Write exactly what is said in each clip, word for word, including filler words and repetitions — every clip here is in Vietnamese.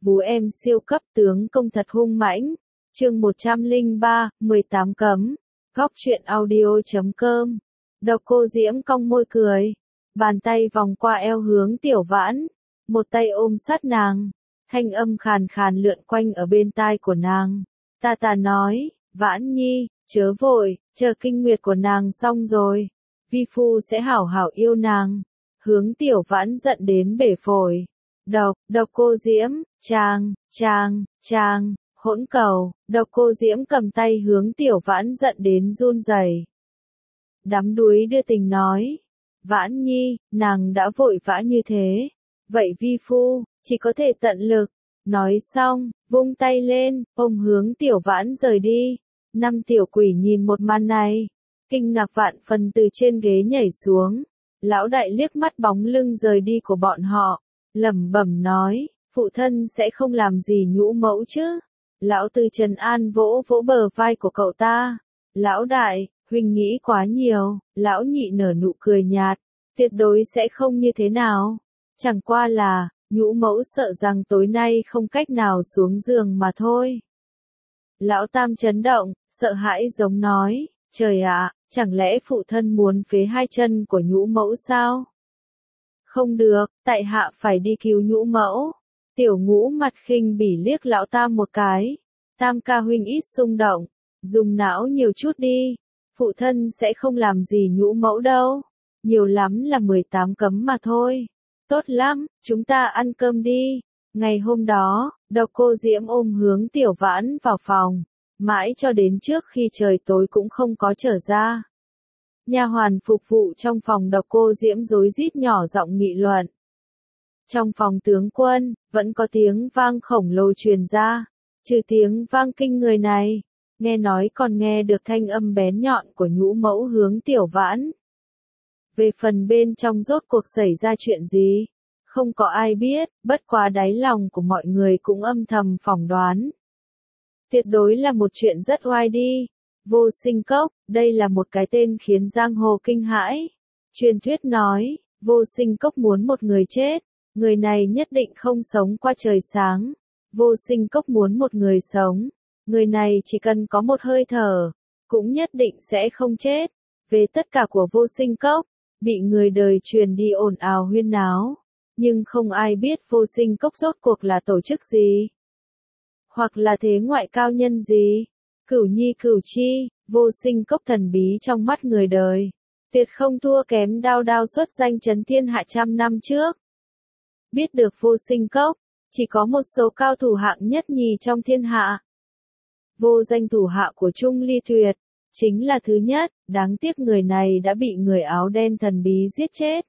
Vú em siêu cấp tướng công thật hung mãnh. Chương một trăm lẻ ba, mười tám cấm. Góc truyện audio chấm com. Độc Cô Diễm cong môi cười, bàn tay vòng qua eo hướng Tiểu Vãn, một tay ôm sát nàng, thanh âm khàn khàn lượn quanh ở bên tai của nàng. Ta ta nói, Vãn Nhi, chớ vội, chờ kinh nguyệt của nàng xong rồi, vi phu sẽ hảo hảo yêu nàng. Hướng Tiểu Vãn giận đến bể phổi. Độc, Độc Cô Diễm, chàng, chàng, chàng, hỗn cầu. Độc Cô Diễm cầm tay hướng Tiểu Vãn giận đến run rẩy. Đắm đuối đưa tình nói, Vãn Nhi, nàng đã vội vã như thế, vậy vi phu chỉ có thể tận lực. Nói xong, vung tay lên, ôm hướng Tiểu Vãn rời đi. Năm tiểu quỷ nhìn một màn này, kinh ngạc vạn phần từ trên ghế nhảy xuống. Lão đại liếc mắt bóng lưng rời đi của bọn họ, lẩm bẩm nói, phụ thân sẽ không làm gì nhũ mẫu chứ. Lão Tư trấn an vỗ vỗ bờ vai của cậu ta. Lão đại, huynh nghĩ quá nhiều. Lão nhị nở nụ cười nhạt, tuyệt đối sẽ không như thế nào. Chẳng qua là, nhũ mẫu sợ rằng tối nay không cách nào xuống giường mà thôi. Lão tam chấn động, sợ hãi giống nói, trời ạ, chẳng lẽ phụ thân muốn phế hai chân của nhũ mẫu sao? Không được, tại hạ phải đi cứu nhũ mẫu. Tiểu Ngũ mặt khinh bỉ liếc lão tam một cái. Tam ca huynh ít xung động, dùng não nhiều chút đi. Phụ thân sẽ không làm gì nhũ mẫu đâu. Nhiều lắm là mười tám cấm mà thôi. Tốt lắm, chúng ta ăn cơm đi. Ngày hôm đó, Độc Cô Diễm ôm hướng Tiểu Vãn vào phòng, mãi cho đến trước khi trời tối cũng không có trở ra. Nha hoàn phục vụ trong phòng Độc Cô Diễm rối rít nhỏ giọng nghị luận. Trong phòng tướng quân, vẫn có tiếng vang khổng lồ truyền ra. Trừ tiếng vang kinh người này, nghe nói còn nghe được thanh âm bén nhọn của nhũ mẫu hướng Tiểu Vãn. Về phần bên trong rốt cuộc xảy ra chuyện gì, không có ai biết, bất quá đáy lòng của mọi người cũng âm thầm phỏng đoán. Tuyệt đối là một chuyện rất oai đi. Vô Sinh Cốc, đây là một cái tên khiến giang hồ kinh hãi. Truyền thuyết nói, Vô Sinh Cốc muốn một người chết, người này nhất định không sống qua trời sáng. Vô Sinh Cốc muốn một người sống, người này chỉ cần có một hơi thở, cũng nhất định sẽ không chết. Về tất cả của Vô Sinh Cốc, bị người đời truyền đi ồn ào huyên náo, nhưng không ai biết Vô Sinh Cốc rốt cuộc là tổ chức gì, hoặc là thế ngoại cao nhân gì. Cửu Nhi Cửu Chi, Vô Sinh Cốc thần bí trong mắt người đời, tuyệt không thua kém Đao Đao xuất danh chấn thiên hạ trăm năm trước. Biết được Vô Sinh Cốc, chỉ có một số cao thủ hạng nhất nhì trong thiên hạ. Vô danh thủ hạ của Trung Ly Tuyệt, chính là thứ nhất, đáng tiếc người này đã bị người áo đen thần bí giết chết.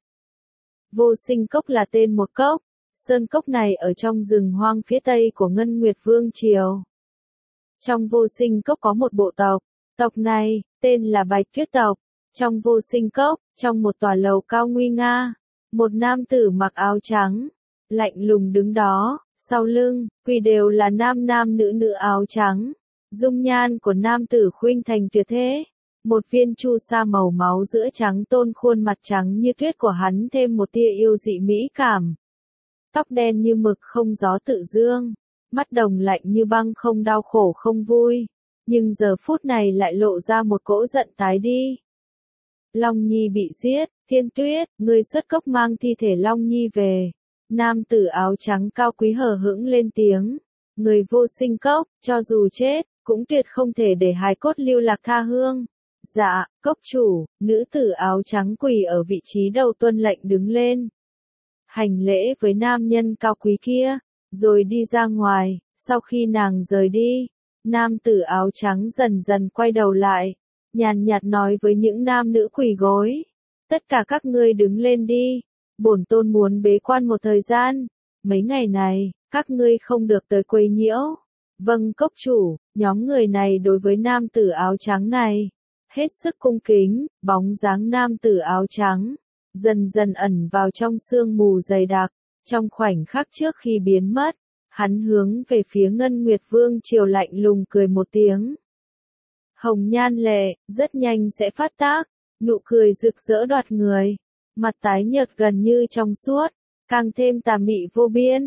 Vô Sinh Cốc là tên một cốc, sơn cốc này ở trong rừng hoang phía tây của Ngân Nguyệt Vương Triều. Trong Vô Sinh Cốc có một bộ tộc, tộc này, tên là Bạch Tuyết tộc. Trong Vô Sinh Cốc, trong một tòa lầu cao nguy nga, một nam tử mặc áo trắng, lạnh lùng đứng đó, sau lưng, quỳ đều là nam nam nữ nữ áo trắng. Dung nhan của nam tử khuynh thành tuyệt thế, một viên chu sa màu máu giữa trắng tôn khuôn mặt trắng như tuyết của hắn thêm một tia yêu dị mỹ cảm. Tóc đen như mực không gió tự dương, mắt đồng lạnh như băng không đau khổ không vui, nhưng giờ phút này lại lộ ra một cỗ giận tái đi. Long Nhi bị giết, Thiên Tuyết, ngươi xuất cốc mang thi thể Long Nhi về. Nam tử áo trắng cao quý hờ hững lên tiếng, người Vô Sinh Cốc, cho dù chết, cũng tuyệt không thể để hài cốt lưu lạc tha hương. Dạ, cốc chủ. Nữ tử áo trắng quỳ ở vị trí đầu tuân lệnh đứng lên, hành lễ với nam nhân cao quý kia, rồi đi ra ngoài. Sau khi nàng rời đi, nam tử áo trắng dần dần quay đầu lại, nhàn nhạt nói với những nam nữ quỳ gối, tất cả các ngươi đứng lên đi, bổn tôn muốn bế quan một thời gian, mấy ngày này, các ngươi không được tới quấy nhiễu. Vâng cốc chủ. Nhóm người này đối với nam tử áo trắng này, hết sức cung kính. Bóng dáng nam tử áo trắng, dần dần ẩn vào trong sương mù dày đặc. Trong khoảnh khắc trước khi biến mất, hắn hướng về phía Ngân Nguyệt Vương Triều lạnh lùng cười một tiếng. Hồng nhan lệ, rất nhanh sẽ phát tác, nụ cười rực rỡ đoạt người, mặt tái nhợt gần như trong suốt, càng thêm tà mị vô biên.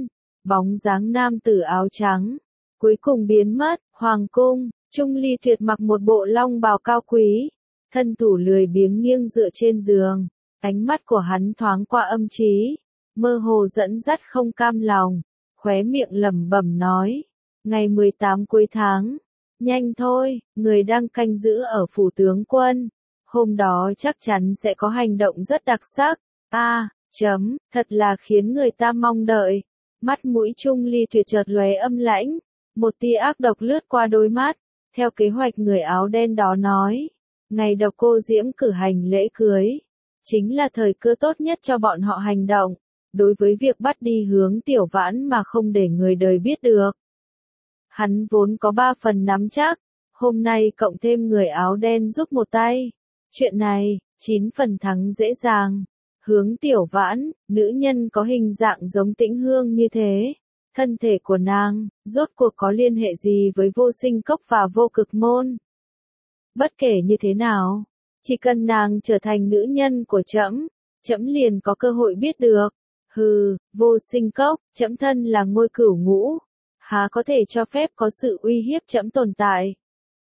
bóng dáng nam tử áo trắng, cuối cùng biến mất, hoàng cung, Trung Ly Tuyệt mặc một bộ long bào cao quý, thân thủ lười biếng nghiêng dựa trên giường, ánh mắt của hắn thoáng qua âm trí, mơ hồ dẫn dắt không cam lòng, khóe miệng lẩm bẩm nói, ngày mười tám cuối tháng, nhanh thôi, người đang canh giữ ở phủ tướng quân, hôm đó chắc chắn sẽ có hành động rất đặc sắc, a à, chấm, thật là khiến người ta mong đợi, mắt mũi Trung Ly Tuyệt chợt lóe âm lãnh, một tia ác độc lướt qua đôi mắt, theo kế hoạch người áo đen đó nói, ngày Độc Cô Diễm cử hành lễ cưới, chính là thời cơ tốt nhất cho bọn họ hành động, đối với việc bắt đi hướng Tiểu Vãn mà không để người đời biết được. Hắn vốn có ba phần nắm chắc, hôm nay cộng thêm người áo đen giúp một tay, chuyện này, chín phần thắng dễ dàng. Hướng Tiểu Vãn, nữ nhân có hình dạng giống Tĩnh Hương như thế, thân thể của nàng, rốt cuộc có liên hệ gì với Vô Sinh Cốc và Vô Cực Môn? Bất kể như thế nào, chỉ cần nàng trở thành nữ nhân của trẫm, trẫm liền có cơ hội biết được. Hừ, Vô Sinh Cốc, trẫm thân là ngôi cửu ngũ, há có thể cho phép có sự uy hiếp trẫm tồn tại.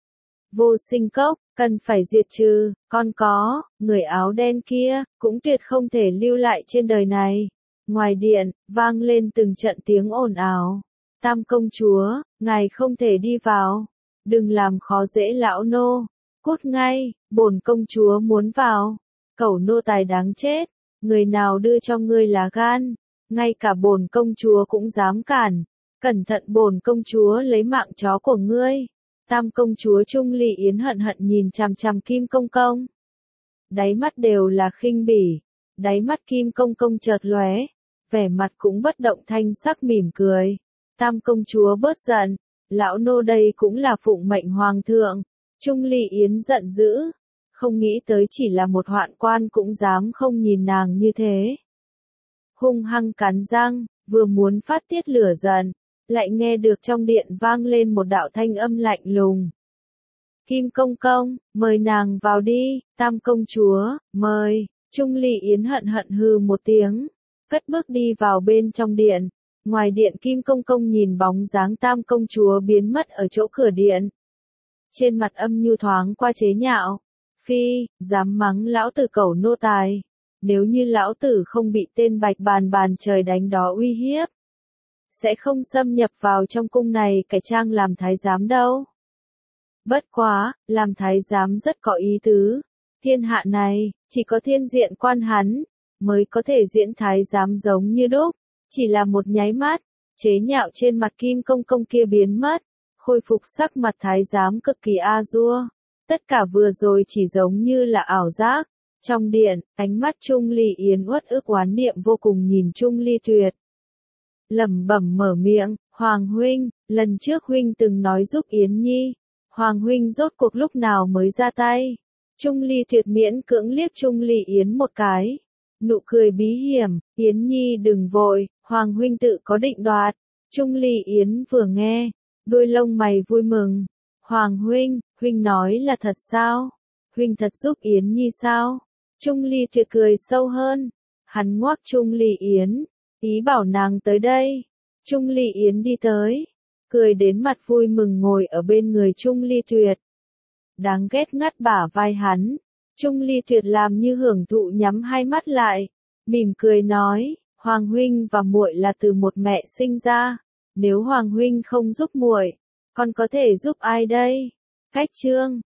Vô Sinh Cốc, cần phải diệt trừ, còn có, người áo đen kia, cũng tuyệt không thể lưu lại trên đời này. Ngoài điện, vang lên từng trận tiếng ồn ào. Tam công chúa, ngài không thể đi vào. Đừng làm khó dễ lão nô. Cút ngay, bổn công chúa muốn vào. Cẩu nô tài đáng chết. Người nào đưa cho ngươi lá gan. Ngay cả bổn công chúa cũng dám cản. Cẩn thận bổn công chúa lấy mạng chó của ngươi. Tam công chúa Trung Ly Yến hận hận nhìn chằm chằm Kim Công Công. Đáy mắt đều là khinh bỉ. Đáy mắt Kim Công Công chợt lóe, vẻ mặt cũng bất động thanh sắc mỉm cười. Tam công chúa bớt giận, lão nô đây cũng là phụng mệnh hoàng thượng. Trung Ly Yến giận dữ, không nghĩ tới chỉ là một hoạn quan cũng dám không nhìn nàng như thế. Hung hăng cắn răng, vừa muốn phát tiết lửa giận, lại nghe được trong điện vang lên một đạo thanh âm lạnh lùng. Kim Công Công, mời nàng vào đi, Tam công chúa, mời. Trung Ly Yến hận hận hừ một tiếng, cất bước đi vào bên trong điện. Ngoài điện Kim Công Công nhìn bóng dáng Tam công chúa biến mất ở chỗ cửa điện. Trên mặt âm nhu thoáng qua chế nhạo. Phi, dám mắng lão tử cẩu nô tài. Nếu như lão tử không bị tên bạch bàn bàn trời đánh đó uy hiếp, sẽ không xâm nhập vào trong cung này cải trang làm thái giám đâu. Bất quá, làm thái giám rất có ý tứ. Thiên hạ này, chỉ có thiên diện quan hắn, mới có thể diễn thái giám giống như đúc. Chỉ là một nháy mắt, chế nhạo trên mặt Kim Công Công kia biến mất, khôi phục sắc mặt thái giám cực kỳ a dua. Tất cả vừa rồi chỉ giống như là ảo giác. Trong điện, ánh mắt Trung Ly Yến uất ức oán niệm vô cùng nhìn Trung Ly Tuyệt. Lẩm bẩm mở miệng, Hoàng huynh, lần trước huynh từng nói giúp Yến Nhi. Hoàng huynh rốt cuộc lúc nào mới ra tay? Trung Ly Tuyệt miễn cưỡng liếc Trung Ly Yến một cái. Nụ cười bí hiểm, Yến Nhi đừng vội, Hoàng huynh tự có định đoạt. Trung Ly Yến vừa nghe, đôi lông mày vui mừng. Hoàng huynh, huynh nói là thật sao? Huynh thật giúp Yến Nhi sao? Trung Ly Tuyệt cười sâu hơn. Hắn ngoắc Trung Ly Yến, ý bảo nàng tới đây. Trung Ly Yến đi tới, cười đến mặt vui mừng ngồi ở bên người Trung Ly Tuyệt. Đáng ghét ngắt bả vai hắn. Trung Ly Tuyệt làm như hưởng thụ nhắm hai mắt lại, mỉm cười nói, Hoàng huynh và muội là từ một mẹ sinh ra, nếu Hoàng huynh không giúp muội, còn có thể giúp ai đây? Khách trương,